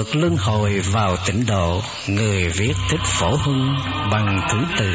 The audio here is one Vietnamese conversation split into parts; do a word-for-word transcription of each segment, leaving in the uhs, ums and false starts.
ngược luân hồi vào tịnh độ, người viết Thích Phổ Hưng bằng thứ từ.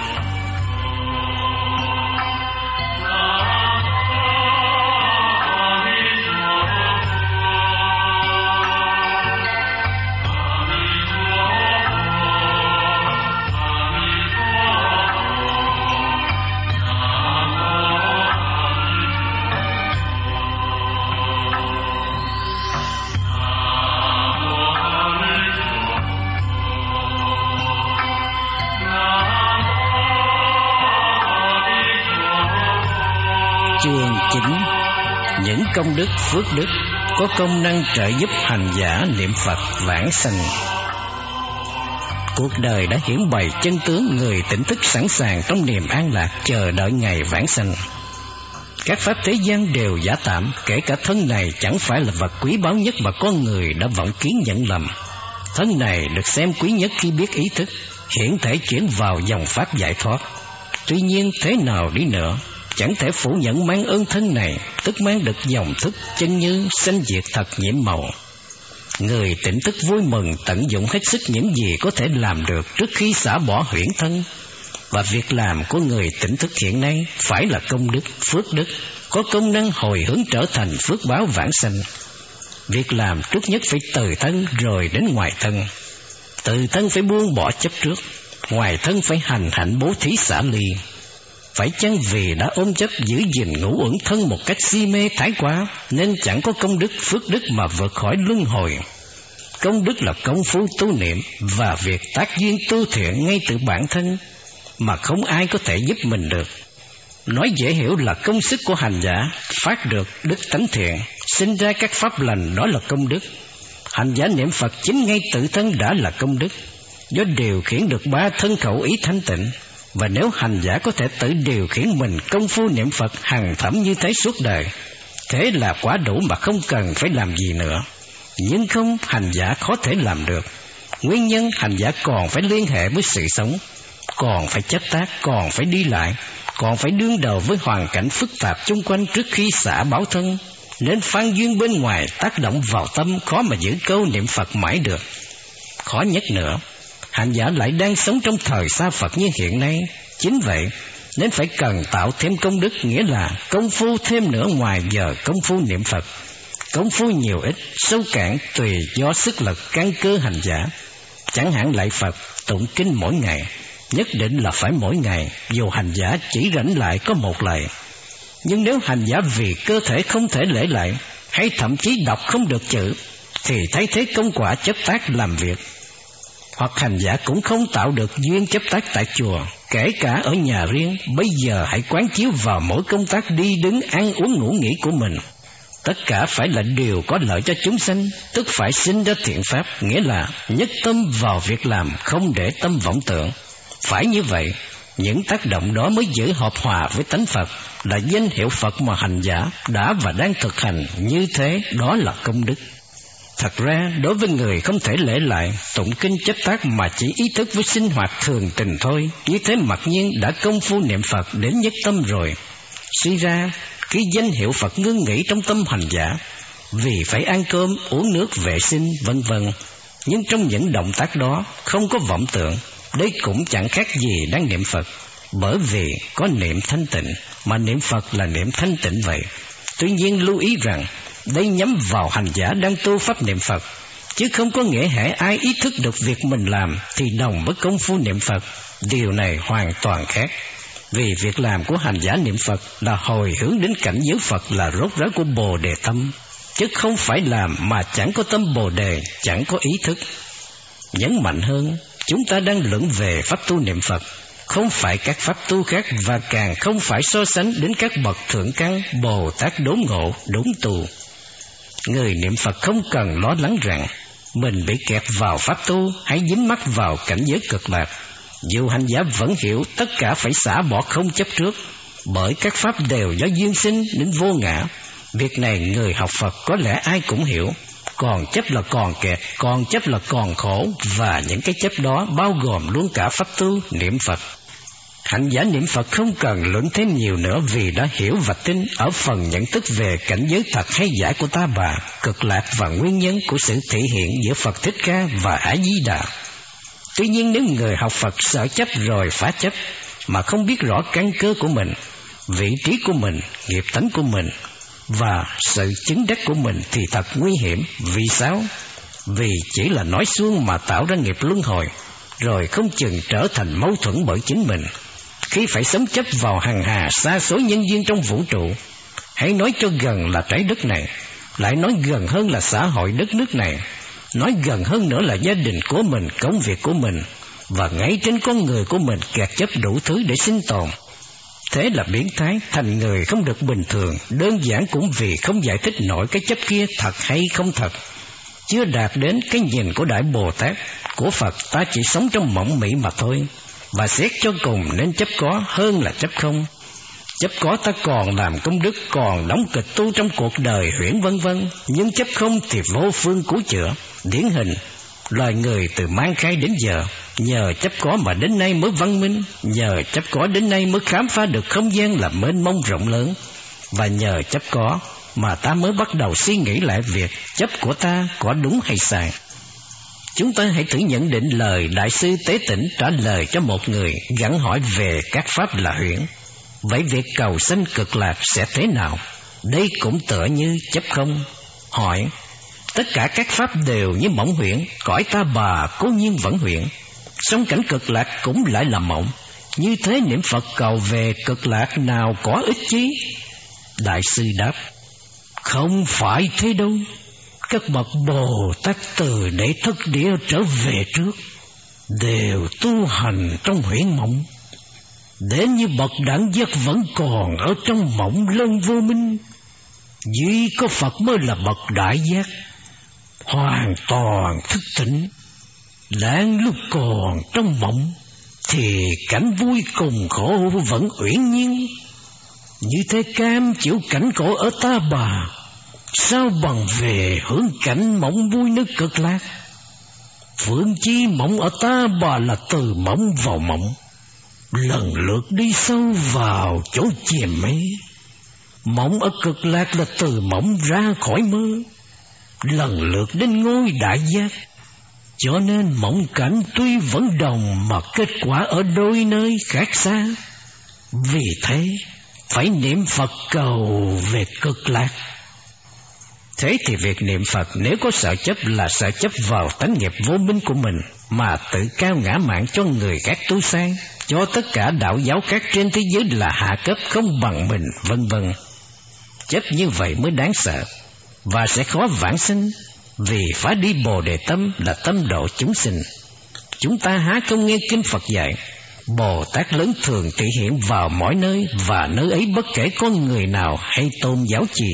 Chương chín. Những công đức phước đức có công năng trợ giúp hành giả niệm Phật vãng sanh. Cuộc đời đã hiển bày chân tướng người tỉnh thức sẵn sàng trong niềm an lạc chờ đợi ngày vãng sanh. Các pháp thế gian đều giả tạm, kể cả thân này chẳng phải là vật quý báu nhất mà con người đã vọng kiến nhận lầm. Thân này được xem quý nhất khi biết ý thức, hiển thể chuyển vào dòng pháp giải thoát. Tuy nhiên thế nào đi nữa, chẳng thể phủ nhận mang ơn thân này, tức mang được dòng thức chân như sanh diệt thật nhiễm màu. Người tỉnh thức vui mừng tận dụng hết sức những gì có thể làm được trước khi xả bỏ huyễn thân. Và việc làm của người tỉnh thức hiện nay phải là công đức, phước đức, có công năng hồi hướng trở thành phước báo vãng sanh. Việc làm trước nhất phải từ thân rồi đến ngoài thân. Từ thân phải buông bỏ chấp trước, ngoài thân phải hành hạnh bố thí xả ly. Phải chăng vì đã ôm chấp giữ gìn ngũ uẩn thân một cách si mê thái quá nên chẳng có công đức phước đức mà vượt khỏi luân hồi? Công đức là công phu tu niệm và việc tác duyên tu thiện ngay từ bản thân mà không ai có thể giúp mình được. Nói dễ hiểu là công sức của hành giả phát được đức tánh thiện, sinh ra các pháp lành, đó là công đức. Hành giả niệm Phật chính ngay tự thân đã là công đức, do điều khiển được ba thân khẩu ý thanh tịnh. Và nếu hành giả có thể tự điều khiển mình công phu niệm Phật hằng thẩm như thế suốt đời, thế là quá đủ mà không cần phải làm gì nữa. Nhưng không, hành giả khó thể làm được. Nguyên nhân hành giả còn phải liên hệ với sự sống, còn phải chấp tác, còn phải đi lại, còn phải đương đầu với hoàn cảnh phức tạp chung quanh trước khi xả báo thân. Nên phan duyên bên ngoài tác động vào tâm, khó mà giữ câu niệm Phật mãi được. Khó nhất nữa, hành giả lại đang sống trong thời xa Phật như hiện nay. Chính vậy nên phải cần tạo thêm công đức, nghĩa là công phu thêm nữa ngoài giờ công phu niệm Phật. Công phu nhiều ít, sâu cạn tùy do sức lực căn cơ hành giả. Chẳng hạn lạy Phật, tụng kinh mỗi ngày, nhất định là phải mỗi ngày, dù hành giả chỉ rảnh lại có một lạy. Nhưng nếu hành giả vì cơ thể không thể lễ lại, hay thậm chí đọc không được chữ, thì thay thế công quả chấp tác làm việc. Hoặc hành giả cũng không tạo được duyên chấp tác tại chùa, kể cả ở nhà riêng, bây giờ hãy quán chiếu vào mỗi công tác đi đứng, ăn uống ngủ nghỉ của mình. Tất cả phải là điều có lợi cho chúng sanh, tức phải sinh ra thiện pháp, nghĩa là nhất tâm vào việc làm, không để tâm vọng tưởng. Phải như vậy, những tác động đó mới giữ hợp hòa với tánh Phật, là danh hiệu Phật mà hành giả đã và đang thực hành như thế, đó là công đức. Thật ra, đối với người không thể lễ lại, tụng kinh chấp tác mà chỉ ý thức với sinh hoạt thường tình thôi, như thế mặc nhiên đã công phu niệm Phật đến nhất tâm rồi. Suy ra, cái danh hiệu Phật ngưng nghỉ trong tâm hành giả, vì phải ăn cơm, uống nước, vệ sinh, vân vân. Nhưng trong những động tác đó không có vọng tưởng, đây cũng chẳng khác gì đang niệm Phật, bởi vì có niệm thanh tịnh, mà niệm Phật là niệm thanh tịnh vậy. Tuy nhiên lưu ý rằng, đây nhắm vào hành giả đang tu pháp niệm Phật, chứ không có nghĩa hễ ai ý thức được việc mình làm thì đồng với công phu niệm Phật. Điều này hoàn toàn khác. Vì việc làm của hành giả niệm Phật là hồi hướng đến cảnh giới Phật, là rốt ráo của Bồ Đề tâm, chứ không phải làm mà chẳng có tâm Bồ Đề, chẳng có ý thức. Nhấn mạnh hơn, chúng ta đang luận về pháp tu niệm Phật, không phải các pháp tu khác, và càng không phải so sánh đến các bậc thượng căn, Bồ Tát đốn ngộ, đúng tu. Người niệm Phật không cần lo lắng rằng mình bị kẹt vào pháp tu hay dính mắc vào cảnh giới cực lạc. Dù hành giả vẫn hiểu tất cả phải xả bỏ không chấp trước, bởi các pháp đều do duyên sinh đến vô ngã. Việc này người học Phật có lẽ ai cũng hiểu. Còn chấp là còn kẹt, còn chấp là còn khổ, và những cái chấp đó bao gồm luôn cả pháp tu niệm Phật. Hành giả niệm Phật không cần luận thêm nhiều nữa, vì đã hiểu và tin ở phần nhận thức về cảnh giới thật hay giả của Ta Bà, cực lạc và nguyên nhân của sự thể hiện giữa Phật Thích Ca và A Di Đà. Tuy nhiên, nếu người học Phật sợ chấp rồi phá chấp, mà không biết rõ căn cơ của mình, vị trí của mình, nghiệp tánh của mình và sự chứng đắc của mình thì thật nguy hiểm. Vì sao? Vì chỉ là nói suông mà tạo ra nghiệp luân hồi, rồi không chừng trở thành mâu thuẫn bởi chính mình. Khi phải sống chấp vào hằng hà sa số nhân duyên trong vũ trụ, hãy nói cho gần là trái đất này, lại nói gần hơn là xã hội đất nước này, nói gần hơn nữa là gia đình của mình, công việc của mình, và ngay trên con người của mình kẹt chấp đủ thứ để sinh tồn. Thế là biến thái, thành người không được bình thường, đơn giản cũng vì không giải thích nổi cái chấp kia thật hay không thật. Chưa đạt đến cái nhìn của Đại Bồ Tát, của Phật, ta chỉ sống trong mộng mị mà thôi. Và xét cho cùng nên chấp có hơn là chấp không. Chấp có ta còn làm công đức, còn đóng kịch tu trong cuộc đời huyễn vân vân, nhưng chấp không thì vô phương cứu chữa. Điển hình, loài người từ mang khai đến giờ, nhờ chấp có mà đến nay mới văn minh, nhờ chấp có đến nay mới khám phá được không gian là mênh mông rộng lớn, và nhờ chấp có mà ta mới bắt đầu suy nghĩ lại việc chấp của ta có đúng hay sai. Chúng ta hãy thử nhận định lời Đại sư Tế Tĩnh trả lời cho một người gặng hỏi về các pháp là huyễn. Vậy việc cầu sanh cực lạc sẽ thế nào? Đây cũng tựa như chấp không. Hỏi, tất cả các pháp đều như mộng huyễn, cõi Ta Bà cố nhiên vẫn huyễn, song cảnh cực lạc cũng lại là mộng. Như thế niệm Phật cầu về cực lạc nào có ích chí? Đại sư đáp, không phải thế đâu. Các bậc Bồ Tát từ để thất địa trở về trước đều tu hành trong huyễn mộng, đến như bậc đẳng giác vẫn còn ở trong mộng lân vô minh. Duy có Phật mới là bậc đại giác, hoàn toàn thức tỉnh. Đang lúc còn trong mộng thì cảnh vui cùng khổ vẫn uyển nhiên. Như thế cam chịu cảnh khổ ở Ta Bà, sao bằng về hưởng cảnh mộng vui nơi cực lạc? Phương chi mộng ở Ta Bà là từ mộng vào mộng, lần lượt đi sâu vào chỗ chìm mê. Mộng ở cực lạc là từ mộng ra khỏi mơ, lần lượt đến ngôi đại giác. Cho nên mộng cảnh tuy vẫn đồng mà kết quả ở đôi nơi khác xa. Vì thế phải niệm Phật cầu về cực lạc. Thế thì việc niệm Phật nếu có sợ chấp là sợ chấp vào tánh nghiệp vô minh của mình, mà tự cao ngã mạn cho người khác tu sai, cho tất cả đạo giáo khác trên thế giới là hạ cấp không bằng mình, vân vân. Chấp như vậy mới đáng sợ và sẽ khó vãng sinh, vì phải đi Bồ Đề tâm là tâm độ chúng sinh. Chúng ta há không nghe kinh Phật dạy, Bồ Tát lớn thường thể hiện vào mọi nơi, và nơi ấy bất kể con người nào hay tôn giáo gì.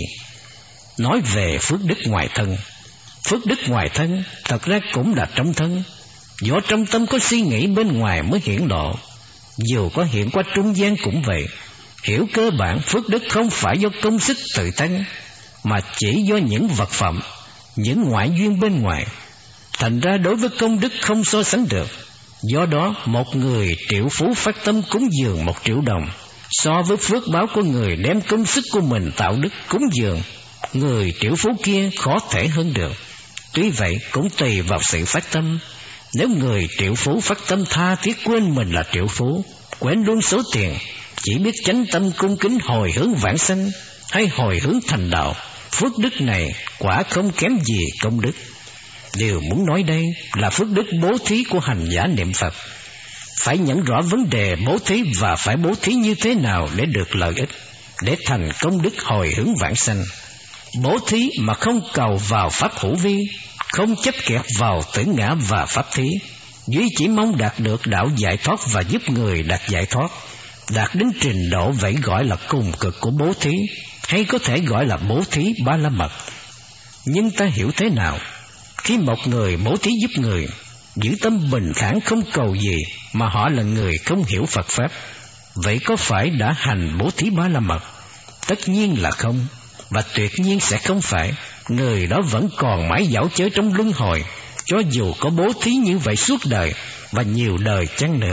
Nói về phước đức ngoài thân, phước đức ngoài thân thật ra cũng là trong thân. Do trong tâm có suy nghĩ, bên ngoài mới hiển lộ. Dù có hiện qua trung gian cũng vậy. Hiểu cơ bản phước đức không phải do công sức tự thân, mà chỉ do những vật phẩm, những ngoại duyên bên ngoài. Thành ra đối với công đức không so sánh được. Do đó một người triệu phú phát tâm cúng dường một triệu đồng, so với phước báo của người đem công sức của mình tạo đức cúng dường, người triệu phú kia khó thể hơn được. Tuy vậy cũng tùy vào sự phát tâm. Nếu người triệu phú phát tâm tha thiết quên mình là triệu phú, quên luôn số tiền, chỉ biết chánh tâm cung kính hồi hướng vãng sanh hay hồi hướng thành đạo, phước đức này quả không kém gì công đức. Điều muốn nói đây là phước đức bố thí của hành giả niệm Phật. Phải nhận rõ vấn đề bố thí và phải bố thí như thế nào để được lợi ích, để thành công đức hồi hướng vãng sanh. Bố thí mà không cầu vào pháp hữu vi, không chấp kẹt vào tử ngã và pháp thí, duy chỉ mong đạt được đạo giải thoát và giúp người đạt giải thoát, đạt đến trình độ vậy gọi là cùng cực của bố thí, hay có thể gọi là bố thí ba la mật. Nhưng ta hiểu thế nào khi một người bố thí giúp người, giữ tâm bình thản không cầu gì, mà họ là người không hiểu Phật Pháp? Vậy có phải đã hành bố thí ba la mật? Tất nhiên là không, và tuyệt nhiên sẽ không phải. Người đó vẫn còn mãi dạo chơi trong luân hồi, cho dù có bố thí như vậy suốt đời và nhiều đời chăng nữa.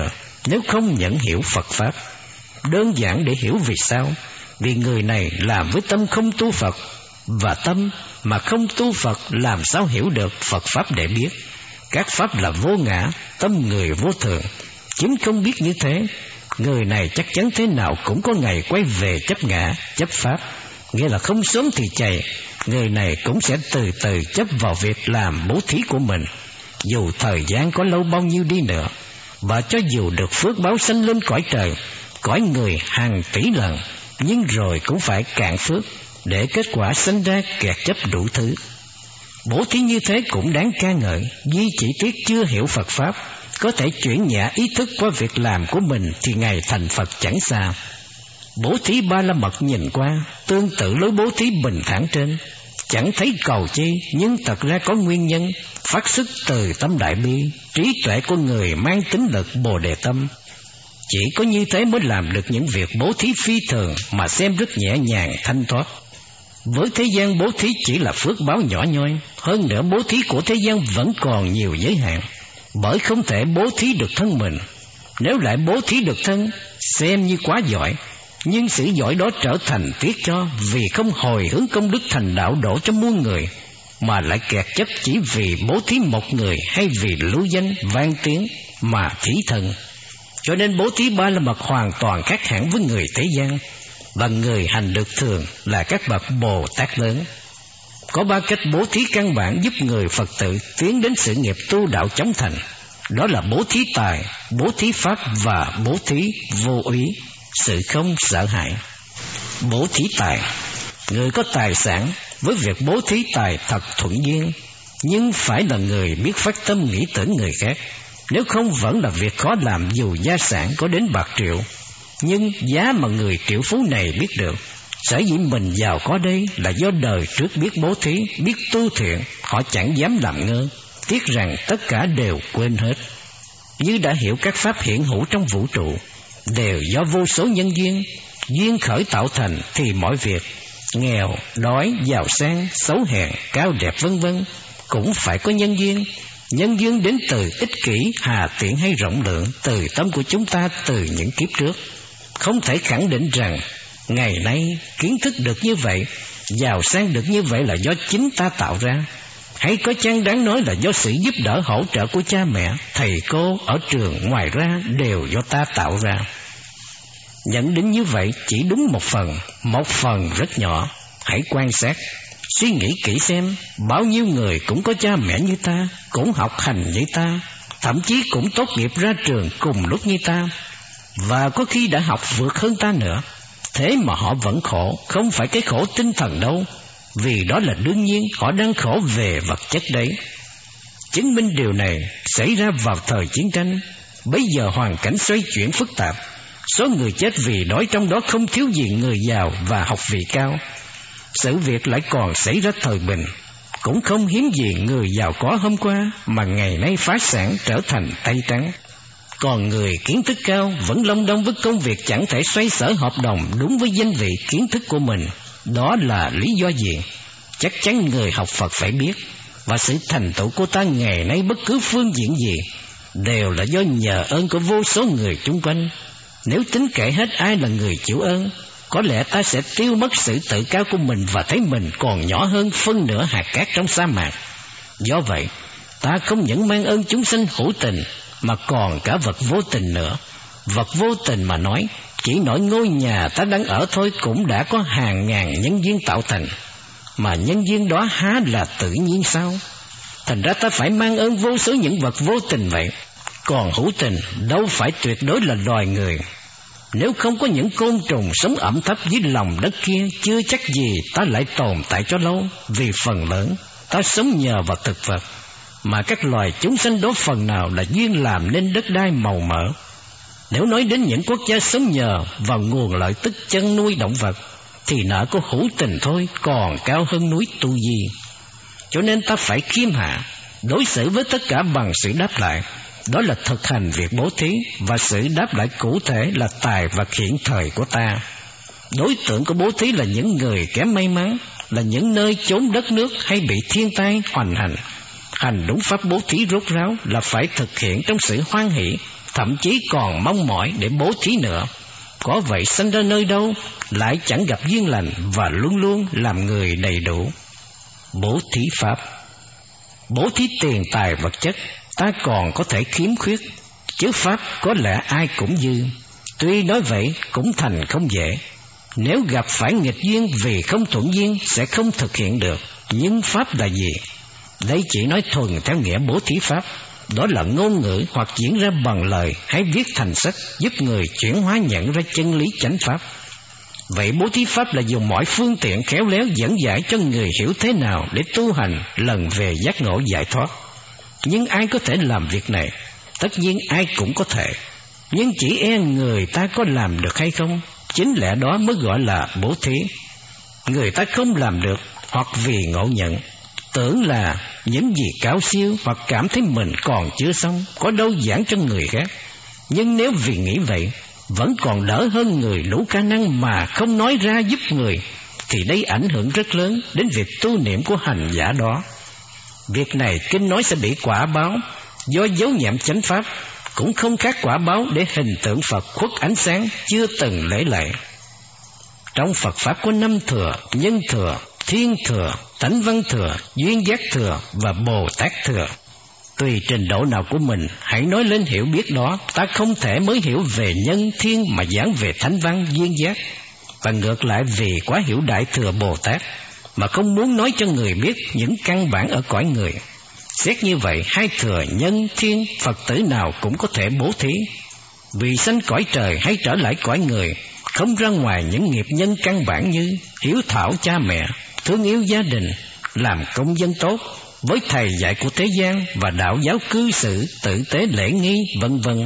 nếu không nhận hiểu Phật Pháp. Đơn giản để hiểu vì sao? Vì người này làm với tâm không tu Phật, và tâm mà không tu Phật làm sao hiểu được Phật Pháp để biết. Các Pháp là vô ngã, tâm người vô thường. Chính không biết như thế, người này chắc chắn thế nào cũng có ngày quay về chấp ngã, chấp Pháp. Nghĩa là không sớm thì chạy, người này cũng sẽ từ từ chấp vào việc làm bố thí của mình, dù thời gian có lâu bao nhiêu đi nữa. Và cho dù được phước báo sanh lên cõi trời, cõi người hàng tỷ lần, nhưng rồi cũng phải cạn phước, để kết quả sanh ra kẹt chấp đủ thứ. Bố thí như thế cũng đáng ca ngợi, duy chỉ tiếc chưa hiểu Phật Pháp. Có thể chuyển nhả ý thức qua việc làm của mình thì ngày thành Phật chẳng xa. Bố thí Ba La Mật nhìn qua tương tự lối bố thí bình thản trên, chẳng thấy cầu chi, nhưng thật ra có nguyên nhân phát xuất từ tâm đại bi, trí tuệ của người mang tính lực Bồ Đề tâm. Chỉ có như thế mới làm được những việc bố thí phi thường mà xem rất nhẹ nhàng thanh thoát. Với thế gian, bố thí chỉ là phước báo nhỏ nhoi. Hơn nữa, bố thí của thế gian vẫn còn nhiều giới hạn, bởi không thể bố thí được thân mình. Nếu lại bố thí được thân, xem như quá giỏi, nhưng sự giỏi đó trở thành tiếc cho, vì không hồi hướng công đức thành đạo đổ cho muôn người, mà lại kẹt chấp chỉ vì bố thí một người hay vì lưu danh vang tiếng mà thí thân. Cho nên bố thí Ba La Mật hoàn toàn khác hẳn với người thế gian, và người hành được thường là các bậc Bồ Tát lớn. Có ba cách bố thí căn bản giúp người Phật tử tiến đến sự nghiệp tu đạo chóng thành. Đó là bố thí tài, bố thí pháp và bố thí vô úy, sự không sợ hãi. Bố thí tài. Người có tài sản với việc bố thí tài thật thuận duyên, nhưng phải là người biết phát tâm nghĩ tưởng người khác. Nếu không vẫn là việc khó làm, dù gia sản có đến bạc triệu. Nhưng giá mà người triệu phú này biết được, sở dĩ mình giàu có đây là do đời trước biết bố thí, biết tu thiện. Họ chẳng dám làm ngơ, tiếc rằng tất cả đều quên hết. Như đã hiểu các pháp hiện hữu trong vũ trụ đều do vô số nhân duyên, duyên khởi tạo thành, thì mọi việc nghèo, đói, giàu sang, xấu hèn, cao đẹp vân vân cũng phải có nhân duyên. Nhân duyên đến từ ích kỷ, hà tiện hay rộng lượng, từ tâm của chúng ta từ những kiếp trước. Không thể khẳng định rằng ngày nay kiến thức được như vậy, giàu sang được như vậy là do chính ta tạo ra, hay có chăng đáng nói là do sự giúp đỡ hỗ trợ của cha mẹ, thầy cô ở trường, ngoài ra đều do ta tạo ra. Nhận định như vậy chỉ đúng một phần, một phần rất nhỏ. Hãy quan sát, suy nghĩ kỹ xem, bao nhiêu người cũng có cha mẹ như ta, cũng học hành như ta, thậm chí cũng tốt nghiệp ra trường cùng lúc như ta, và có khi đã học vượt hơn ta nữa. Thế mà họ vẫn khổ, không phải cái khổ tinh thần đâu, vì đó là đương nhiên, họ đang khổ về vật chất đấy. Chứng minh điều này xảy ra vào thời chiến tranh. Bây giờ hoàn cảnh xoay chuyển phức tạp, số người chết vì đói trong đó không thiếu gì người giàu và học vị cao. Sự việc lại còn xảy ra thời bình, cũng không hiếm gì người giàu có hôm qua mà ngày nay phá sản trở thành tay trắng. Còn người kiến thức cao vẫn lông đong với công việc chẳng thể xoay sở hợp đồng đúng với danh vị kiến thức của mình. Đó là lý do gì? Chắc chắn người học Phật phải biết. Và sự thành tựu của ta ngày nay bất cứ phương diện gì đều là do nhờ ơn của vô số người chung quanh. Nếu tính kể hết ai là người chịu ơn, có lẽ ta sẽ tiêu mất sự tự cao của mình và thấy mình còn nhỏ hơn phân nửa hạt cát trong sa mạc. Do vậy, ta không những mang ơn chúng sanh hữu tình, mà còn cả vật vô tình nữa. Vật vô tình mà nói, chỉ nỗi ngôi nhà ta đang ở thôi cũng đã có hàng ngàn nhân duyên tạo thành, mà nhân duyên đó há là tự nhiên sao? Thành ra ta phải mang ơn vô số những vật vô tình vậy. Còn hữu tình đâu phải tuyệt đối là loài người. Nếu không có những côn trùng sống ẩm thấp dưới lòng đất kia, chưa chắc gì ta lại tồn tại cho lâu. Vì phần lớn ta sống nhờ vào thực vật, mà các loài chúng sanh đó phần nào là duyên làm nên đất đai màu mỡ. Nếu nói đến những quốc gia sống nhờ vào nguồn lợi tức chăn nuôi động vật, thì nợ của hữu tình thôi còn cao hơn núi Tu Di. Cho nên ta phải khiêm hạ, đối xử với tất cả bằng sự đáp lại. Đó là thực hành việc bố thí, và sự đáp lại cụ thể là tài vật hiện thời của ta. Đối tượng của bố thí là những người kém may mắn, là những nơi chốn đất nước hay bị thiên tai hoành hành. Hành đúng pháp bố thí rốt ráo là phải thực hiện trong sự hoan hỷ, thậm chí còn mong mỏi để bố thí nữa. Có vậy sinh ra nơi đâu lại chẳng gặp duyên lành và luôn luôn làm người đầy đủ. Bố thí pháp. Bố thí tiền tài vật chất ta còn có thể khiếm khuyết, chứ pháp có lẽ ai cũng dư. Tuy nói vậy cũng thành không dễ. Nếu gặp phải nghịch duyên vì không thuận duyên sẽ không thực hiện được. Nhưng pháp là gì? Đây chỉ nói thuần theo nghĩa bố thí pháp. Đó là ngôn ngữ hoặc diễn ra bằng lời hay viết thành sách, giúp người chuyển hóa nhận ra chân lý chánh pháp. Vậy bố thí pháp là dùng mọi phương tiện khéo léo dẫn giải cho người hiểu thế nào để tu hành lần về giác ngộ giải thoát. Nhưng ai có thể làm việc này? Tất nhiên ai cũng có thể, nhưng chỉ e người ta có làm được hay không. Chính lẽ đó mới gọi là bố thí. Người ta không làm được, hoặc vì ngộ nhận, tưởng là những gì cao siêu, hoặc cảm thấy mình còn chưa xong, có đâu giảng cho người khác. Nhưng nếu vì nghĩ vậy vẫn còn đỡ hơn người đủ khả năng mà không nói ra giúp người, thì đây ảnh hưởng rất lớn đến việc tu niệm của hành giả đó. Việc này kinh nói sẽ bị quả báo do dấu nhẹm chánh pháp, cũng không khác quả báo để hình tượng Phật khuất ánh sáng chưa từng lễ lệ. Trong Phật pháp có năm thừa: nhân thừa, thiên thừa, tánh văn thừa, duyên giác thừa và Bồ Tát thừa. Tùy trình độ nào của mình hãy nói lên hiểu biết đó. Ta không thể mới hiểu về nhân thiên mà giảng về thánh văn duyên giác, và ngược lại vì quá hiểu đại thừa Bồ Tát mà không muốn nói cho người biết những căn bản ở cõi người. Xét như vậy, hai thừa nhân thiên Phật tử nào cũng có thể bố thí. Vì sanh cõi trời hay trở lại cõi người, không ra ngoài những nghiệp nhân căn bản như hiếu thảo cha mẹ, thương yêu gia đình, làm công dân tốt, với thầy dạy của thế gian và đạo giáo cư xử, tử tế lễ nghi, vân vân.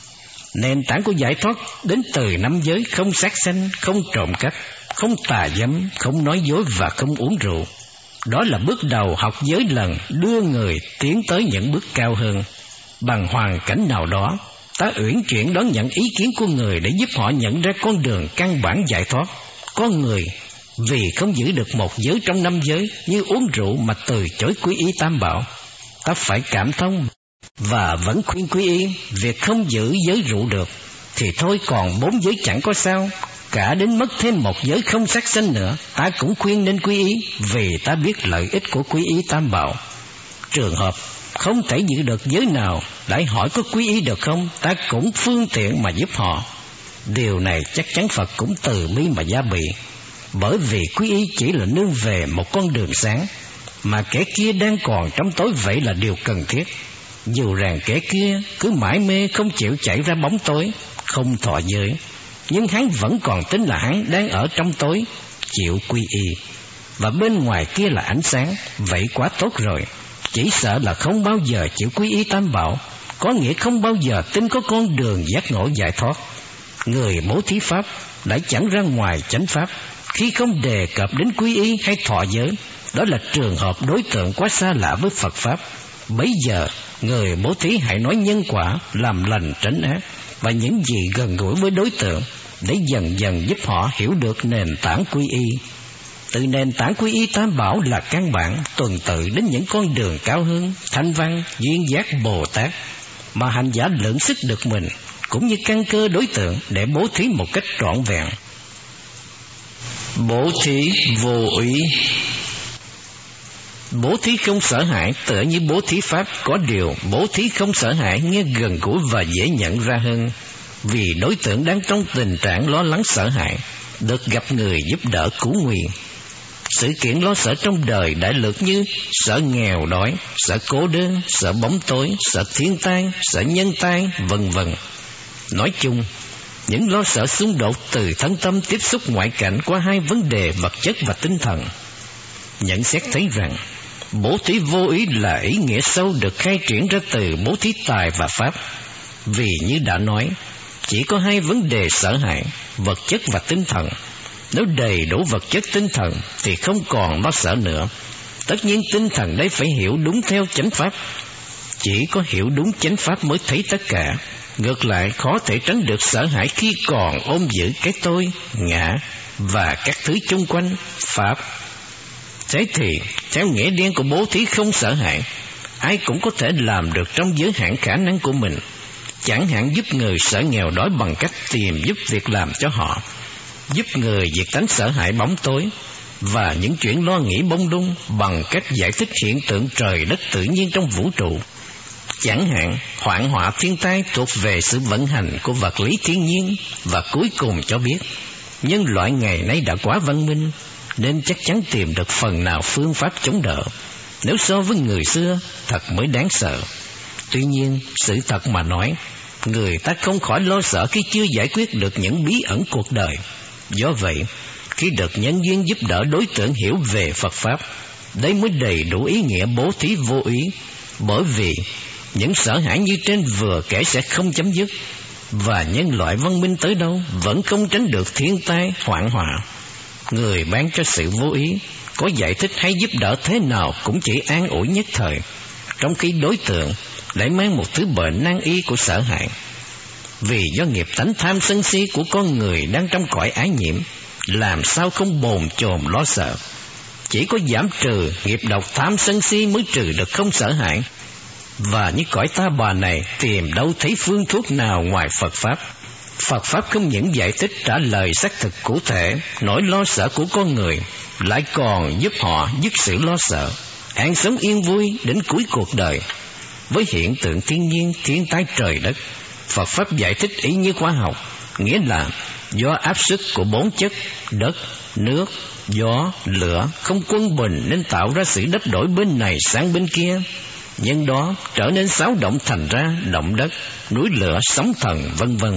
Nền tảng của giải thoát đến từ năm giới: không sát sanh, không trộm cắp, không tà dâm, không nói dối và không uống rượu. Đó là bước đầu học giới lần đưa người tiến tới những bước cao hơn. Bằng hoàn cảnh nào đó, ta uyển chuyển đón nhận ý kiến của người để giúp họ nhận ra con đường căn bản giải thoát. Có người vì không giữ được một giới trong năm giới như uống rượu mà từ chối quy y tam bảo. Ta phải cảm thông và vẫn khuyên quy y. Việc không giữ giới rượu được thì thôi, còn bốn giới chẳng có sao, cả đến mất thêm một giới không sát sanh nữa, ta cũng khuyên nên quy y, vì ta biết lợi ích của quy y tam bảo. Trường hợp không thể giữ được giới nào, lại hỏi có quy y được không, ta cũng phương tiện mà giúp họ. Điều này chắc chắn Phật cũng từ bi mà gia bị, bởi vì quy y chỉ là nương về một con đường sáng, mà kẻ kia đang còn trong tối, vậy là điều cần thiết. Dù rằng kẻ kia cứ mãi mê không chịu chạy ra bóng tối, không thọ giới, nhưng hắn vẫn còn tin là hắn đang ở trong tối, chịu quy y, và bên ngoài kia là ánh sáng. Vậy quá tốt rồi. Chỉ sợ là không bao giờ chịu quy y tam bảo, có nghĩa không bao giờ tin có con đường giác ngộ giải thoát. Người bố thí pháp đã chẳng ra ngoài chánh pháp khi không đề cập đến quy y hay thọ giới. Đó là trường hợp đối tượng quá xa lạ với Phật pháp. Bấy giờ người bố thí hãy nói nhân quả, làm lành tránh ác và những gì gần gũi với đối tượng, để dần dần giúp họ hiểu được nền tảng quy y. Từ nền tảng quy y tam bảo là căn bản, tuần tự đến những con đường cao hơn, thanh văn, duyên giác, Bồ Tát, mà hành giả lượng sức được mình cũng như căn cơ đối tượng để bố thí một cách trọn vẹn. Bố thí vô úy. Bố thí không sợ hãi tựa như bố thí pháp, có điều bố thí không sợ hãi nghe gần gũi và dễ nhận ra hơn, vì đối tượng đang trong tình trạng lo lắng sợ hãi, được gặp người giúp đỡ cứu nguy. Sự kiện lo sợ trong đời đại lược như sợ nghèo đói, sợ cô đơn, sợ bóng tối, sợ thiên tai, sợ nhân tai, vân vân. Nói chung, những lo sợ xung đột từ thân tâm tiếp xúc ngoại cảnh qua hai vấn đề vật chất và tinh thần. Nhận xét thấy rằng bố thí vô ý là ý nghĩa sâu được khai triển ra từ bố thí tài và pháp. Vì như đã nói, chỉ có hai vấn đề sợ hãi, vật chất và tinh thần. Nếu đầy đủ vật chất tinh thần thì không còn lo sợ nữa. Tất nhiên tinh thần đấy phải hiểu đúng theo chánh pháp. Chỉ có hiểu đúng chánh pháp mới thấy tất cả. Ngược lại khó thể tránh được sợ hãi khi còn ôm giữ cái tôi, ngã và các thứ chung quanh pháp. Thế thì theo nghĩa đen của bố thí không sợ hãi, ai cũng có thể làm được trong giới hạn khả năng của mình. chẳng hạn giúp người sợ nghèo đói bằng cách tìm giúp việc làm cho họ, giúp người diệt tánh sợ hãi bóng tối và những chuyện lo nghĩ bông đung bằng cách giải thích hiện tượng trời đất tự nhiên trong vũ trụ. Chẳng hạn, hoạn họa thiên tai thuộc về sự vận hành của vật lý thiên nhiên, và cuối cùng cho biết nhân loại ngày nay đã quá văn minh nên chắc chắn tìm được phần nào phương pháp chống đỡ. Nếu so với người xưa, thật mới đáng sợ. Tuy nhiên, sự thật mà nói, người ta không khỏi lo sợ khi chưa giải quyết được những bí ẩn cuộc đời. Do vậy, khi được nhân duyên giúp đỡ đối tượng hiểu về Phật Pháp, đấy mới đầy đủ ý nghĩa bố thí vô ý, bởi vì những sợ hãi như trên vừa kể sẽ không chấm dứt, và nhân loại văn minh tới đâu vẫn không tránh được thiên tai, hoạn họa. Người ban cho sự vô ý, có giải thích hay giúp đỡ thế nào cũng chỉ an ủi nhất thời, trong khi đối tượng lại mang một thứ bệnh nan y của sợ hãi. Vì do nghiệp tánh tham sân si của con người đang trong cõi ái nhiễm, làm sao không bồn chồn lo sợ. Chỉ có giảm trừ nghiệp độc tham sân si mới trừ được không sợ hãi. Và như cõi ta bà này tìm đâu thấy phương thuốc nào ngoài Phật Pháp. Phật Pháp không những giải thích trả lời xác thực cụ thể nỗi lo sợ của con người, lại còn giúp họ dứt sự lo sợ, an sống yên vui đến cuối cuộc đời. Với hiện tượng thiên nhiên, thiên tai trời đất, Phật Pháp giải thích ý như khoa học, nghĩa là do áp suất của bốn chất đất, nước, gió, lửa không quân bình nên tạo ra sự đắp đổi bên này sang bên kia. Nhân đó trở nên xáo động thành ra động đất, núi lửa, sóng thần, vân vân.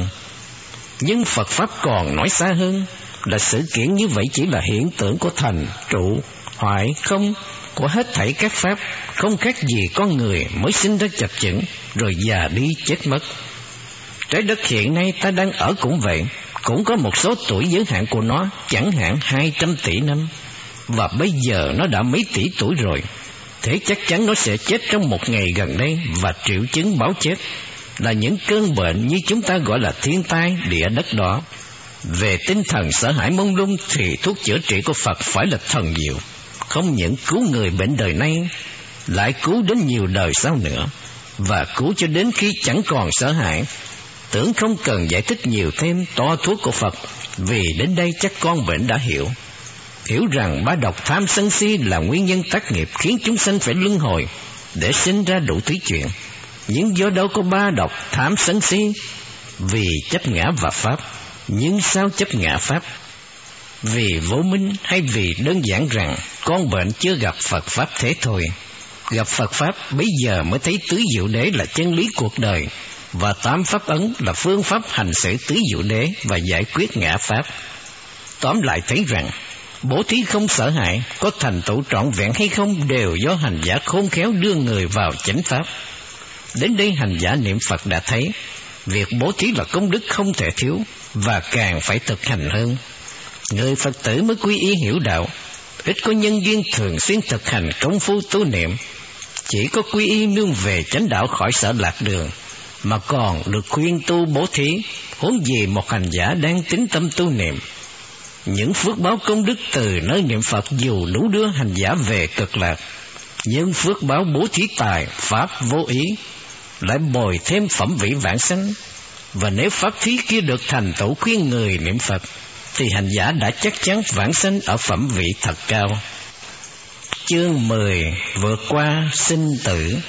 Nhưng Phật Pháp còn nói xa hơn, là sự kiện như vậy chỉ là hiện tượng của thành, trụ, hoại, không của hết thảy các pháp, không khác gì con người mới sinh ra chập chững rồi già đi chết mất. Trái đất hiện nay ta đang ở cũng vậy, cũng có một số tuổi giới hạn của nó, chẳng hạn hai trăm tỷ năm, và bây giờ nó đã mấy tỷ tuổi rồi. Thế chắc chắn nó sẽ chết trong một ngày gần đây, và triệu chứng báo chết là những cơn bệnh như chúng ta gọi là thiên tai, địa đất đó. Về tinh thần sợ hãi mông lung thì thuốc chữa trị của Phật phải là thần diệu, không những cứu người bệnh đời nay, lại cứu đến nhiều đời sau nữa, và cứu cho đến khi chẳng còn sợ hãi. Tưởng không cần giải thích nhiều thêm to thuốc của Phật, vì đến đây chắc con bệnh đã hiểu. Hiểu rằng ba độc tham sân si là nguyên nhân tác nghiệp khiến chúng sanh phải luân hồi để sinh ra đủ thứ chuyện. Nhưng do đâu có ba độc tham sân si? Vì chấp ngã và Pháp. Nhưng sao chấp ngã Pháp? Vì vô minh hay vì đơn giản rằng con bệnh chưa gặp Phật Pháp thế thôi? Gặp Phật Pháp bây giờ mới thấy tứ diệu đế là chân lý cuộc đời, và tám pháp ấn là phương pháp hành xử tứ diệu đế và giải quyết ngã Pháp. Tóm lại thấy rằng bố thí không sợ hãi, có thành tựu trọn vẹn hay không đều do hành giả khôn khéo đưa người vào chánh Pháp. Đến đây hành giả niệm Phật đã thấy, việc bố thí là công đức không thể thiếu, và càng phải thực hành hơn. Người Phật tử mới quy y hiểu đạo, ít có nhân duyên thường xuyên thực hành công phu tu niệm. Chỉ có quy y nương về chánh đạo khỏi sợ lạc đường, mà còn được khuyên tu bố thí, huống gì một hành giả đang tín tâm tu niệm. Những phước báo công đức từ nơi niệm Phật dù đủ đưa hành giả về cực lạc, nhưng phước báo bố thí tài, pháp vô ý lại bồi thêm phẩm vị vãng sanh. Và nếu pháp thí kia được thành tựu khuyên người niệm Phật, thì hành giả đã chắc chắn vãng sanh ở phẩm vị thật cao. Chương mười. Vượt qua sinh tử.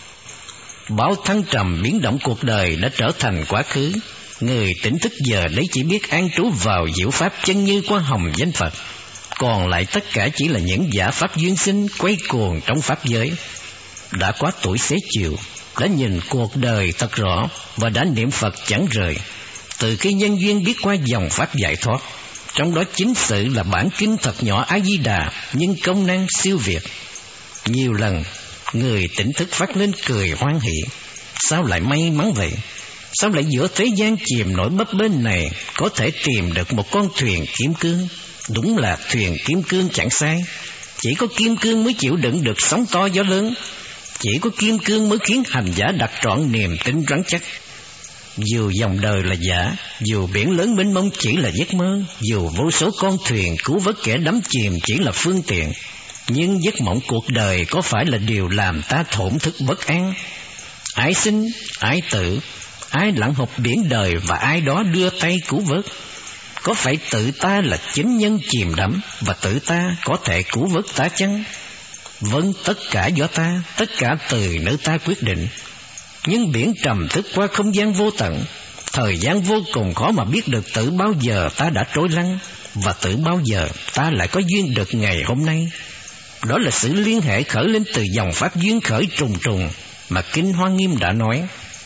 Bão thăng trầm biến động cuộc đời đã trở thành quá khứ. Người tỉnh thức giờ đấy chỉ biết an trú vào diệu pháp chân như qua hồng danh Phật, còn lại tất cả chỉ là những giả pháp duyên sinh quay cuồng trong pháp giới. Đã quá tuổi xế chiều, đã nhìn cuộc đời thật rõ và đã niệm Phật chẳng rời. Từ khi nhân duyên biết qua dòng pháp giải thoát, trong đó chính sự là bản kinh thật nhỏ A Di Đà, nhưng công năng siêu việt. Nhiều lần người tỉnh thức phát lên cười hoan hỷ. Sao lại may mắn vậy? Sao lại giữa thế gian chìm nổi bấp bênh này có thể tìm được một con thuyền kim cương? Đúng là thuyền kim cương chẳng sai. Chỉ có kim cương mới chịu đựng được sóng to gió lớn. Chỉ có kim cương mới khiến hành giả đặt trọn niềm tin rắn chắc. Dù dòng đời là giả, dù biển lớn mênh mông chỉ là giấc mơ, dù vô số con thuyền cứu vớt kẻ đắm chìm chỉ là phương tiện, nhưng giấc mộng cuộc đời có phải là điều làm ta thổn thức bất an? Ái sinh, ái tử, ai lặn hụp biển đời và ai đó đưa tay cứu vớt? Có phải tự ta là chính nhân chìm đắm và tự ta có thể cứu vớt ta chăng? Vâng, tất cả do ta, tất cả từ nơi ta quyết định. Nhưng biển trầm thức qua không gian vô tận, thời gian vô cùng khó mà biết được từ bao giờ ta đã trôi lăn, và từ bao giờ ta lại có duyên được ngày hôm nay. Đó là sự liên hệ khởi lên từ dòng pháp duyên khởi trùng trùng mà Kinh Hoa Nghiêm đã nói.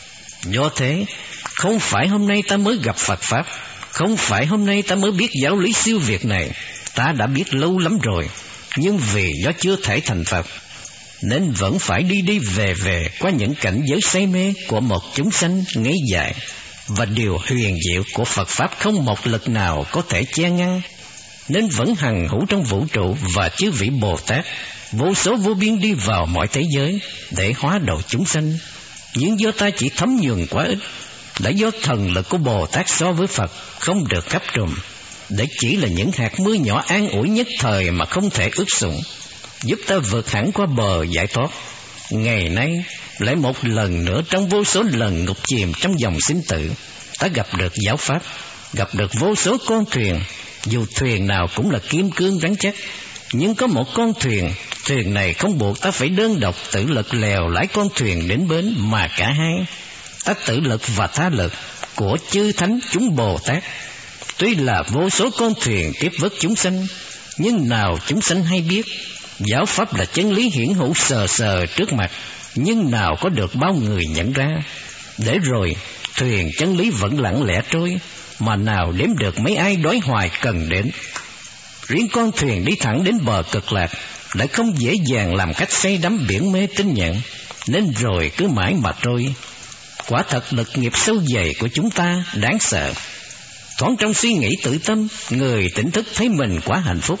Do thế, không phải hôm nay ta mới gặp Phật Pháp, không phải hôm nay ta mới biết giáo lý siêu việt này, ta đã biết lâu lắm rồi, nhưng vì do chưa thể thành Phật, nên vẫn phải đi đi về về qua những cảnh giới say mê của một chúng sanh ngấy dại, và điều huyền diệu của Phật Pháp không một lực nào có thể che ngăn, nên vẫn hằng hữu trong vũ trụ và chư vị Bồ Tát vô số vô biên đi vào mọi thế giới để hóa độ chúng sanh. Nhưng do ta chỉ thấm nhuần quá ít, đã do thần lực của Bồ Tát so với Phật không được khắp trùm, để chỉ là những hạt mưa nhỏ an ủi nhất thời mà không thể ướt sũng, giúp ta vượt hẳn qua bờ giải thoát. Ngày nay lại một lần nữa trong vô số lần ngục chìm trong dòng sinh tử, ta gặp được giáo pháp, gặp được vô số con thuyền. Dù thuyền nào cũng là kim cương rắn chắc, nhưng có một con thuyền, thuyền này không buộc ta phải đơn độc tự lực lèo lái con thuyền đến bến, mà cả hai, ta tự lực và tha lực của chư thánh chúng Bồ Tát. Tuy là vô số con thuyền tiếp vớt chúng sanh, nhưng nào chúng sanh hay biết giáo pháp là chân lý hiển hữu sờ sờ trước mặt, nhưng nào có được bao người nhận ra. Để rồi thuyền chân lý vẫn lặng lẽ trôi, mà nào đếm được mấy ai đói hoài cần đến. Riêng con thuyền đi thẳng đến bờ cực lạc lại không dễ dàng làm cách say đắm biển mê tinh nhận, nên rồi cứ mãi mà trôi. Quả thật lực nghiệp sâu dày của chúng ta đáng sợ. Thoáng trong suy nghĩ tự tâm, người tỉnh thức thấy mình quá hạnh phúc,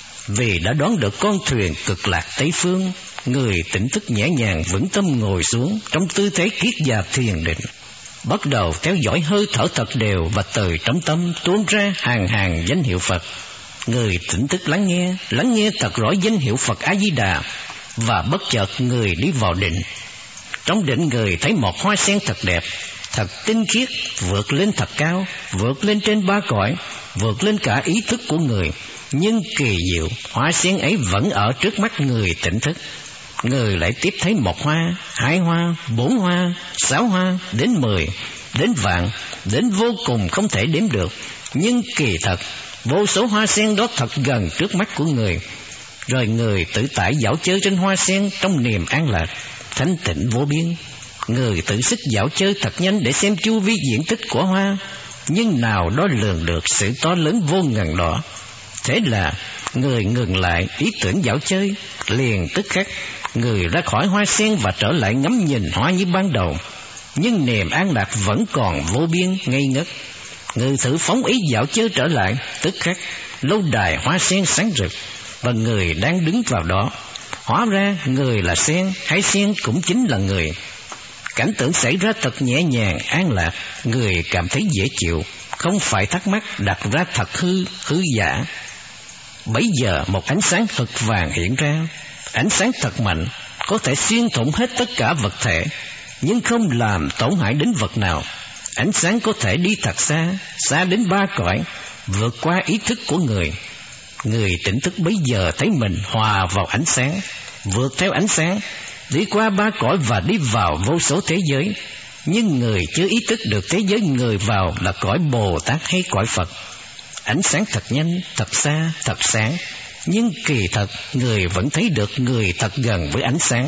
vì đã đón được con thuyền cực lạc Tây Phương. Người tỉnh thức nhẹ nhàng vững tâm ngồi xuống trong tư thế kiết già thiền định, bắt đầu theo dõi hơi thở thật đều, và từ trong tâm tuôn ra hàng hàng danh hiệu Phật. Người tỉnh thức lắng nghe, lắng nghe thật rõ danh hiệu Phật A Di Đà, và bất chợt người đi vào định. Trong định người thấy một hoa sen thật đẹp, thật tinh khiết, vượt lên thật cao, vượt lên trên ba cõi, vượt lên cả ý thức của người. Nhưng kỳ diệu, hoa sen ấy vẫn ở trước mắt người tỉnh thức. Người lại tiếp thấy một hoa, hai hoa, bốn hoa, sáu hoa, đến mười, đến vạn, đến vô cùng không thể đếm được. Nhưng kỳ thật, vô số hoa sen đó thật gần trước mắt của người. Rồi người tự tại dạo chơi trên hoa sen trong niềm an lạc, thanh tịnh vô biên. Người tự sức dạo chơi thật nhanh để xem chu vi diện tích của hoa, nhưng nào đo lường được sự to lớn vô ngần đó. Thế là người ngừng lại ý tưởng dạo chơi, liền tức khắc người ra khỏi hoa sen và trở lại ngắm nhìn hoa như ban đầu. Nhưng niềm an lạc vẫn còn vô biên ngây ngất. Người thử phóng ý dạo chơi trở lại, tức khắc lâu đài hoa sen sáng rực, và người đang đứng vào đó. Hóa ra người là sen, hay sen cũng chính là người. Cảnh tượng xảy ra thật nhẹ nhàng, an lạc, người cảm thấy dễ chịu, không phải thắc mắc đặt ra thật hư, hư giả. Bấy giờ một ánh sáng thật vàng hiện ra, ánh sáng thật mạnh, có thể xuyên thủng hết tất cả vật thể, nhưng không làm tổn hại đến vật nào. Ánh sáng có thể đi thật xa, xa đến ba cõi, vượt qua ý thức của người. Người tỉnh thức bấy giờ thấy mình hòa vào ánh sáng, vượt theo ánh sáng, đi qua ba cõi và đi vào vô số thế giới. Nhưng người chưa ý thức được thế giới người vào là cõi Bồ Tát hay cõi Phật. Ánh sáng thật nhanh, thật xa, thật sáng, nhưng kỳ thật người vẫn thấy được người thật gần với ánh sáng.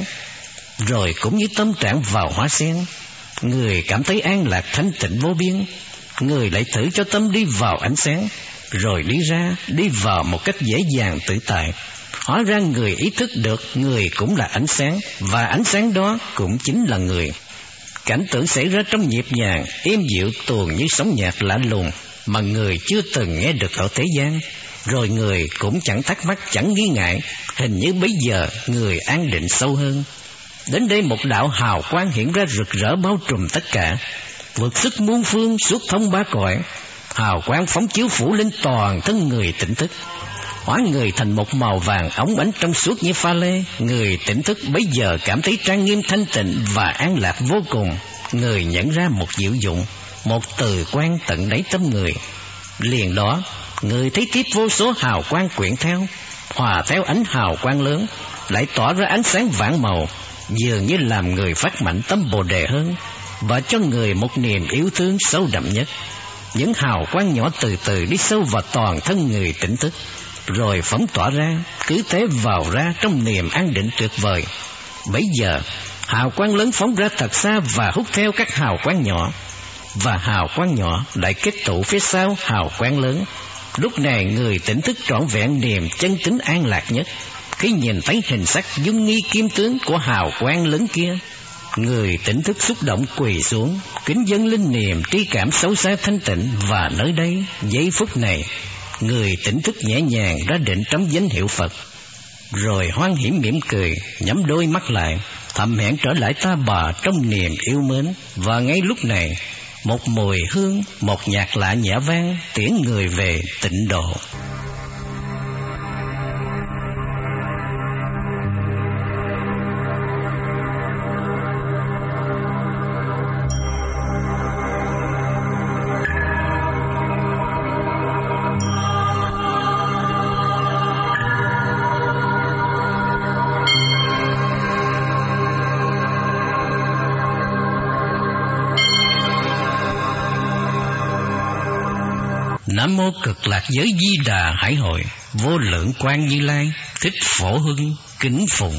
Rồi cũng như tâm trạng vào hoa sen, người cảm thấy an lạc thanh tịnh vô biên. Người lại thử cho tâm đi vào ánh sáng, rồi đi ra, đi vào một cách dễ dàng tự tại. Hóa ra người ý thức được người cũng là ánh sáng, và ánh sáng đó cũng chính là người. Cảnh tượng xảy ra trong nhịp nhàng, êm dịu tuồn như sóng nhạc lạ lùng mà người chưa từng nghe được ở thế gian. Rồi người cũng chẳng thắc mắc, chẳng nghi ngại, hình như bây giờ người an định sâu hơn. Đến đây một đạo hào quang hiện ra rực rỡ bao trùm tất cả, vượt sức muôn phương, suốt thông ba cõi. Hào quang phóng chiếu phủ lên toàn thân người tỉnh thức, hóa người thành một màu vàng óng ánh trong suốt như pha lê. Người tỉnh thức bấy giờ cảm thấy trang nghiêm thanh tịnh và an lạc vô cùng. người nhận ra một diệu dụng, một từ quan tận đáy tâm người. Liền đó, người thấy tiếp vô số hào quang quyện theo, hòa theo ánh hào quang lớn, lại tỏa ra ánh sáng vạn màu, dường như làm người phát mạnh tâm Bồ Đề hơn, và cho người một niềm yêu thương sâu đậm nhất. Những hào quang nhỏ từ từ đi sâu vào toàn thân người tỉnh thức, rồi phóng tỏa ra, cứ thế vào ra trong niềm an định tuyệt vời. Bấy giờ, hào quang lớn phóng ra thật xa và hút theo các hào quang nhỏ, và hào quang nhỏ lại kết tụ phía sau hào quang lớn. Lúc này người tỉnh thức trọn vẹn niềm chân tính an lạc nhất. Khi nhìn thấy hình sắc dung nghi kim tướng của hào quang lớn kia, người tỉnh thức xúc động quỳ xuống, kính dâng linh niềm tri cảm sâu xa thanh tịnh. Và nơi đây, giây phút này, người tỉnh thức nhẹ nhàng ra định trong danh hiệu Phật, rồi hoan hỉ mỉm cười, nhắm đôi mắt lại, thầm hẹn trở lại Ta Bà trong niềm yêu mến. Và ngay lúc này, một mùi hương, một nhạc lạ nhẹ vang tiễn người về tịnh độ. Nam mô Cực Lạc Giới Di Đà Hải Hội, Vô Lượng Quang Như Lai, Thích Phổ Hưng, kính phụng.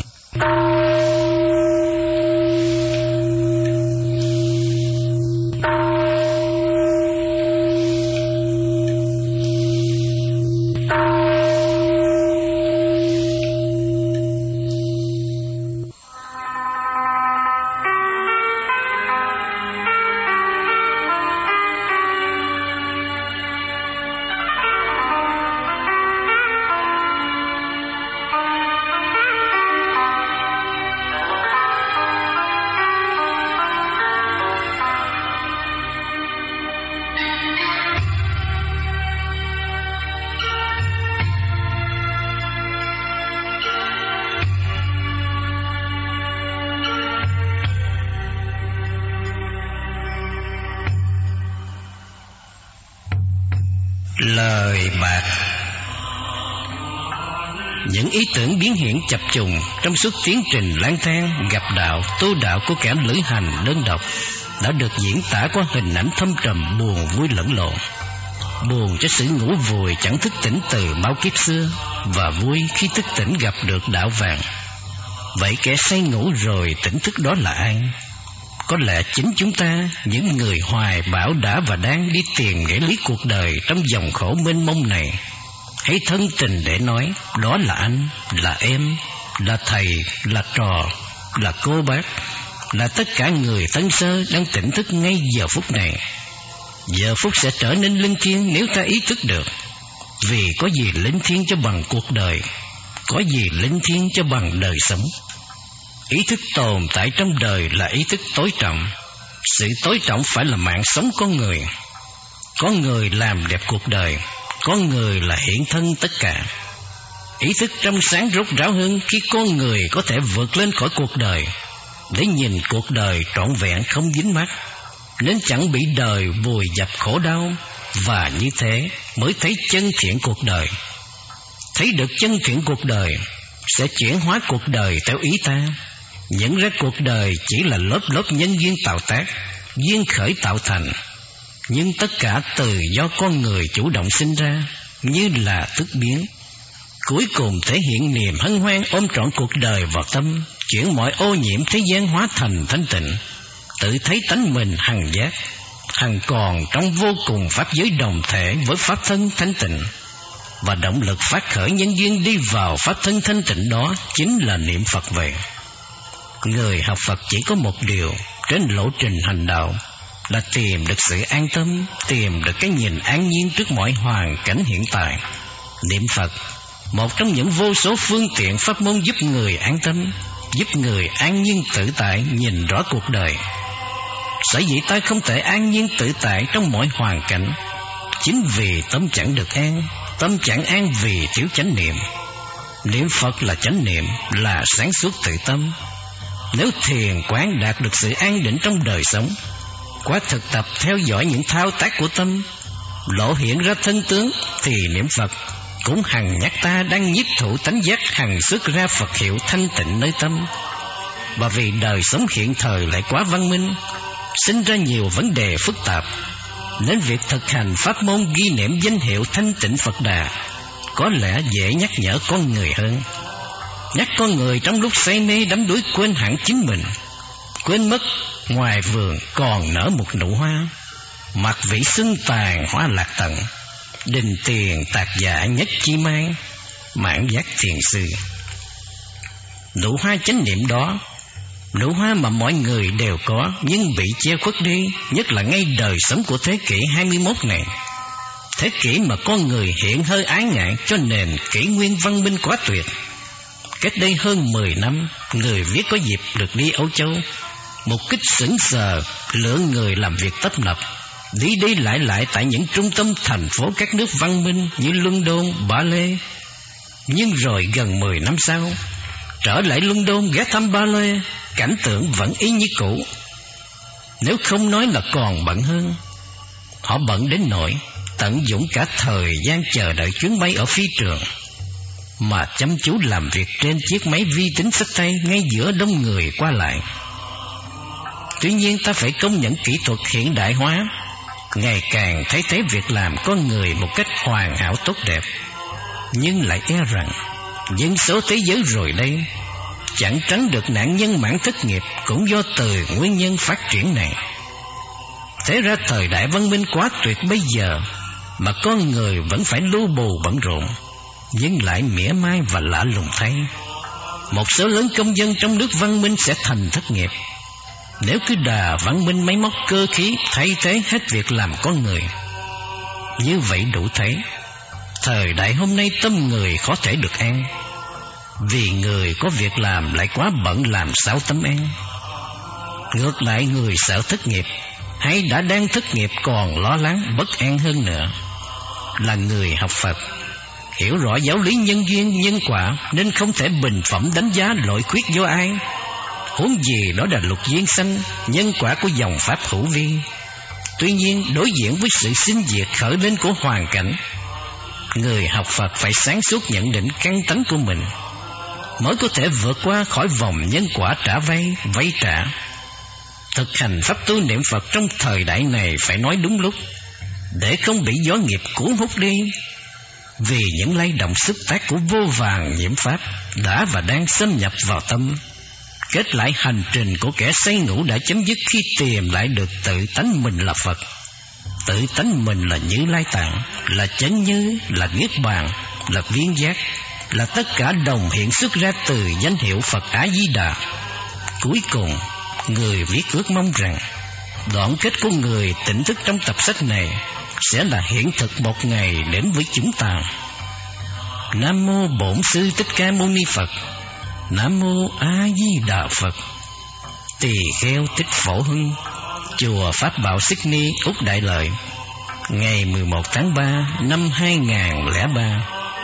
Lời bạc. Những ý tưởng biến hiện chập trùng trong suốt tiến trình lang thang gặp đạo tu đạo của kẻ lữ hành đơn độc đã được diễn tả qua hình ảnh thâm trầm buồn vui lẫn lộn. Buồn cho sự ngủ vùi chẳng thức tỉnh từ bao kiếp xưa, và vui khi thức tỉnh gặp được đạo vàng. Vậy kẻ say ngủ rồi tỉnh thức đó là ai? Có lẽ chính chúng ta, những người hoài bão đã và đang đi tìm nghĩa lý cuộc đời trong dòng khổ mênh mông này. Hãy thân tình để nói, đó là anh, là em, là thầy, là trò, là cô bác, là tất cả người thân sơ đang tỉnh thức ngay giờ phút này. Giờ phút sẽ trở nên linh thiêng nếu ta ý thức được. Vì có gì linh thiêng cho bằng cuộc đời, có gì linh thiêng cho bằng đời sống. Ý thức tồn tại trong đời là ý thức tối trọng. Sự tối trọng phải là mạng sống con người. Có người làm đẹp cuộc đời, có người là hiện thân tất cả. Ý thức trong sáng rốt ráo hơn khi con người có thể vượt lên khỏi cuộc đời, để nhìn cuộc đời trọn vẹn không dính mắc, nên chẳng bị đời vùi dập khổ đau. Và như thế mới thấy chân thiện cuộc đời. Thấy được chân thiện cuộc đời sẽ chuyển hóa cuộc đời theo ý ta. Nhận ra cuộc đời chỉ là lớp lớp nhân duyên tạo tác, duyên khởi tạo thành, nhưng tất cả từ do con người chủ động sinh ra, như là thức biến. Cuối cùng thể hiện niềm hân hoan ôm trọn cuộc đời vào tâm, chuyển mọi ô nhiễm thế gian hóa thành thanh tịnh, tự thấy tánh mình hằng giác, hằng còn trong vô cùng pháp giới đồng thể với pháp thân thanh tịnh. Và động lực phát khởi nhân duyên đi vào pháp thân thanh tịnh đó chính là niệm Phật về. Người học Phật chỉ có một điều trên lộ trình hành đạo là tìm được sự an tâm, tìm được cái nhìn an nhiên trước mọi hoàn cảnh hiện tại. Niệm Phật, một trong những vô số phương tiện pháp môn giúp người an tâm, giúp người an nhiên tự tại nhìn rõ cuộc đời. Sở dĩ ta không thể an nhiên tự tại trong mọi hoàn cảnh, chính vì tâm chẳng được an. Tâm chẳng an vì thiếu chánh niệm. Niệm Phật là chánh niệm, là sáng suốt tự tâm. Nếu thiền quán đạt được sự an định trong đời sống, quá thực tập theo dõi những thao tác của tâm, lộ hiện ra thân tướng, thì niệm Phật cũng hằng nhắc ta đang nhiếp thụ tánh giác hằng xuất ra Phật hiệu thanh tịnh nơi tâm. Và vì đời sống hiện thời lại quá văn minh, sinh ra nhiều vấn đề phức tạp, nên việc thực hành pháp môn ghi niệm danh hiệu thanh tịnh Phật Đà có lẽ dễ nhắc nhở con người hơn. Nhắc con người trong lúc say mê đắm đuối quên hẳn chính mình, quên mất ngoài vườn còn nở một nụ hoa, mặt vị xuân tàn hoa lạc tận, đình tiền tạc dạ nhất chi mai, mãn giác thiền sư. Nụ hoa chánh niệm đó, nụ hoa mà mọi người đều có nhưng bị che khuất đi, nhất là ngay đời sống của thế kỷ hai mươi mốt này. Thế kỷ mà con người hiện hơi ái ngại cho nền kỷ nguyên văn minh quá tuyệt. Cách đây hơn mười năm, người viết có dịp được đi Âu Châu. Một kích sững sờ, lượng người làm việc tấp nập, đi đi lại lại tại những trung tâm thành phố các nước văn minh như London, Ba Lê. Nhưng rồi gần mười năm sau, trở lại London ghé thăm Ba Lê, cảnh tượng vẫn y như cũ. Nếu không nói là còn bận hơn. Họ bận đến nỗi tận dụng cả thời gian chờ đợi chuyến bay ở phi trường, mà chăm chú làm việc trên chiếc máy vi tính xách tay ngay giữa đông người qua lại. Tuy nhiên ta phải công nhận kỹ thuật hiện đại hóa ngày càng thay thế việc làm con người một cách hoàn hảo tốt đẹp. Nhưng lại e rằng dân số thế giới rồi đây chẳng tránh được nạn nhân mãn thất nghiệp cũng do từ nguyên nhân phát triển này. Thế ra thời đại văn minh quá tuyệt bây giờ mà con người vẫn phải lu bù bận rộn, nhưng lại mỉa mai và lạ lùng thay, một số lớn công dân trong nước văn minh sẽ thành thất nghiệp nếu cứ đà văn minh máy móc cơ khí thay thế hết việc làm con người. Như vậy đủ thấy thời đại hôm nay tâm người khó thể được an, vì người có việc làm lại quá bận làm sao tâm an. Ngược lại, người sợ thất nghiệp hay đã đang thất nghiệp còn lo lắng bất an hơn nữa là người học Phật, hiểu rõ giáo lý nhân duyên nhân quả nên không thể bình phẩm đánh giá lỗi khuyết do ai, huống gì đó là luật duyên sanh nhân quả của dòng pháp hữu vi. Tuy nhiên, đối diện với sự sinh diệt khởi lên của hoàn cảnh, người học Phật phải sáng suốt nhận định căn tánh của mình, mới có thể vượt qua khỏi vòng nhân quả trả vay, vay trả. Thực hành pháp tu niệm Phật trong thời đại này phải nói đúng lúc, để không bị gió nghiệp cuốn hút đi. Vì những lay động xúc tác của vô vàn nhiễm pháp đã và đang xâm nhập vào tâm, kết lại hành trình của kẻ say ngủ đã chấm dứt khi tìm lại được tự tánh mình là Phật. Tự tánh mình là Như Lai Tạng, là Chánh Như, là Niết Bàn, là Viên Giác, là tất cả đồng hiện xuất ra từ danh hiệu Phật A Di Đà. Cuối cùng, người viết ước mong rằng đoạn kết của người tỉnh thức trong tập sách này sẽ là hiện thực một ngày đến với chúng ta. Nam mô Bổn Sư Thích Ca Mâu Ni Phật. Nam mô A Di Đà Phật. Tỳ Kheo Thích Phổ Hưng, chùa Pháp Bảo Sydney, Úc Đại Lợi, ngày mười một tháng ba năm hai nghìn không trăm lẻ ba.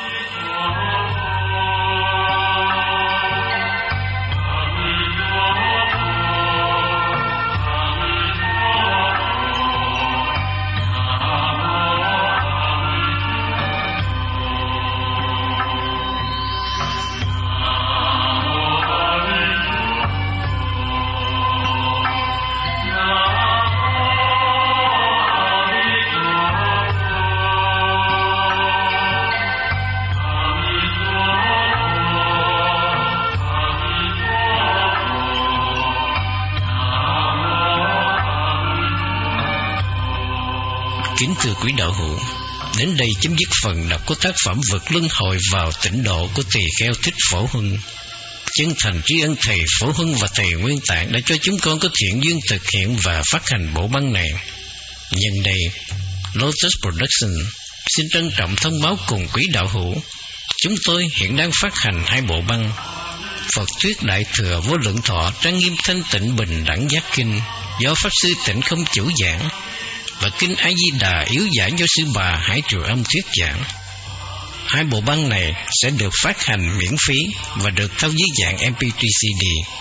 Kính thưa quý đạo hữu, đến đây chấm dứt phần đọc của tác phẩm Vượt Luân Hồi vào Tịnh Độ của Tỳ Kheo Thích Phổ Hưng. Chân thành tri ân thầy Phổ Hưng và thầy Nguyên Tạng đã cho chúng con có thiện duyên thực hiện và phát hành bộ băng này. Nhân đây, Lotus Production xin trân trọng thông báo cùng quý đạo hữu, chúng tôi hiện đang phát hành hai bộ băng: Phật Thuyết Đại Thừa Vô Lượng Thọ Trang Nghiêm Thanh Tịnh Bình Đẳng Giác Kinh do Pháp Sư Tịnh Không chủ giảng, và Kinh A Di Đà Yếu Giải do Sư Bà Hải Triều Âm thuyết giảng. Hai bộ băng này sẽ được phát hành miễn phí và được thâu dưới dạng em pê ba xê đê.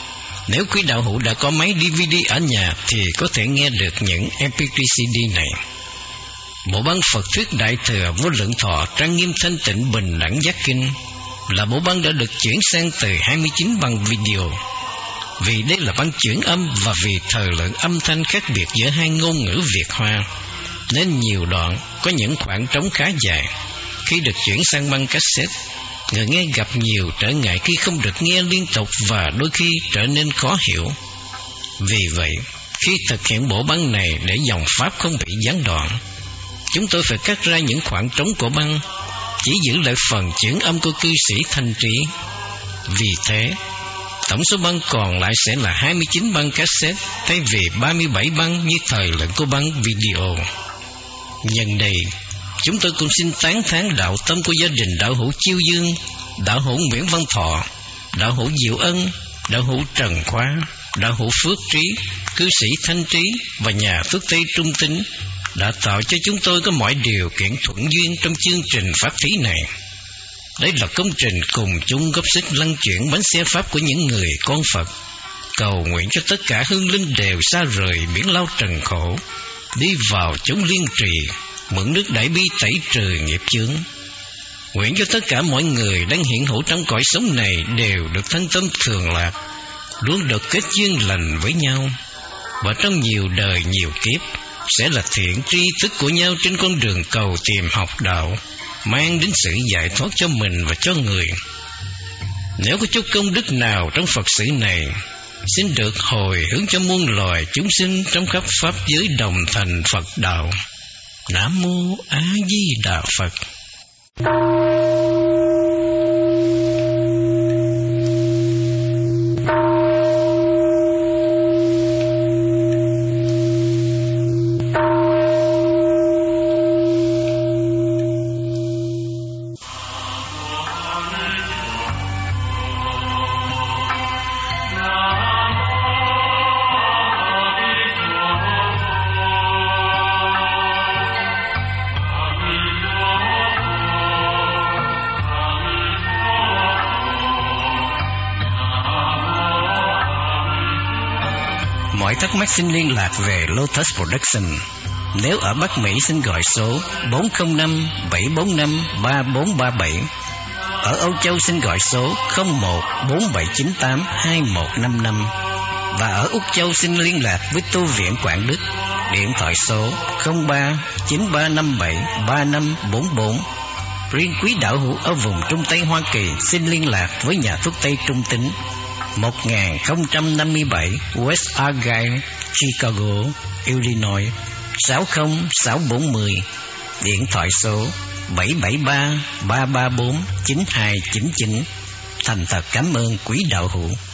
Nếu quý đạo hữu đã có máy đê vê đê ở nhà thì có thể nghe được những em pê ba xê đê này. Bộ băng Phật thuyết Đại thừa Vô Lượng Thọ trang nghiêm thanh tịnh bình đẳng giác kinh là bộ băng đã được chuyển sang từ hai mươi chín băng video. Vì đây là băng chuyển âm và vì thời lượng âm thanh khác biệt giữa hai ngôn ngữ Việt Hoa, nên nhiều đoạn có những khoảng trống khá dài. Khi được chuyển sang băng cassette, người nghe gặp nhiều trở ngại khi không được nghe liên tục và đôi khi trở nên khó hiểu. Vì vậy, khi thực hiện bộ băng này để dòng pháp không bị gián đoạn, chúng tôi phải cắt ra những khoảng trống của băng, chỉ giữ lại phần chuyển âm của cư sĩ Thanh Trí. Vì thế, tổng số băng còn lại sẽ là hai mươi chín băng cassette thay vì ba mươi bảy băng như thời lượng của băng video. Nhân đây, chúng tôi cũng xin tán thán đạo tâm của gia đình đạo hữu Chiêu Dương, đạo hữu Nguyễn Văn Thọ, đạo hữu Diệu Ân, đạo hữu Trần Khoa, đạo hữu Phước Trí, cư sĩ Thanh Trí và nhà thuốc Tây Trung Tín đã tạo cho chúng tôi có mọi điều kiện thuận duyên trong chương trình pháp thí này. Đây là công trình cùng chung góp sức lăn chuyển bánh xe pháp của những người con Phật, cầu nguyện cho tất cả hương linh đều xa rời biển lao trần khổ, đi vào chốn liên trì, mượn nước đại bi tẩy trừ nghiệp chướng. Nguyện cho tất cả mọi người đang hiện hữu trong cõi sống này đều được thân tâm thường lạc, luôn được kết duyên lành với nhau, và trong nhiều đời nhiều kiếp sẽ là thiện tri thức của nhau trên con đường cầu tìm học đạo, mang đến sự giải thoát cho mình và cho người. Nếu có chút công đức nào trong Phật sự này, xin được hồi hướng cho muôn loài chúng sinh trong khắp pháp giới đồng thành Phật đạo. Nam mô A Di Đà Phật. Mọi thắc mắc xin liên lạc về Lotus Production. Nếu ở Bắc Mỹ xin gọi số bốn không năm bảy bốn năm ba bốn ba bảy. Ở Âu Châu xin gọi số không một bốn bảy chín tám hai một năm năm. Và ở Úc Châu xin liên lạc với tu viện Quảng Đức, điện thoại số không ba chín ba năm bảy ba năm bốn bốn. Riêng quý đạo hữu ở vùng Trung Tây Hoa Kỳ xin liên lạc với nhà thuốc Tây Trung Tín, một nghìn không trăm năm mươi bảy West Argyle, Chicago, Illinois sáu không sáu bốn không, điện thoại số bảy bảy ba ba ba bốn chín hai chín chín. Thành thật cảm ơn quý đạo hữu.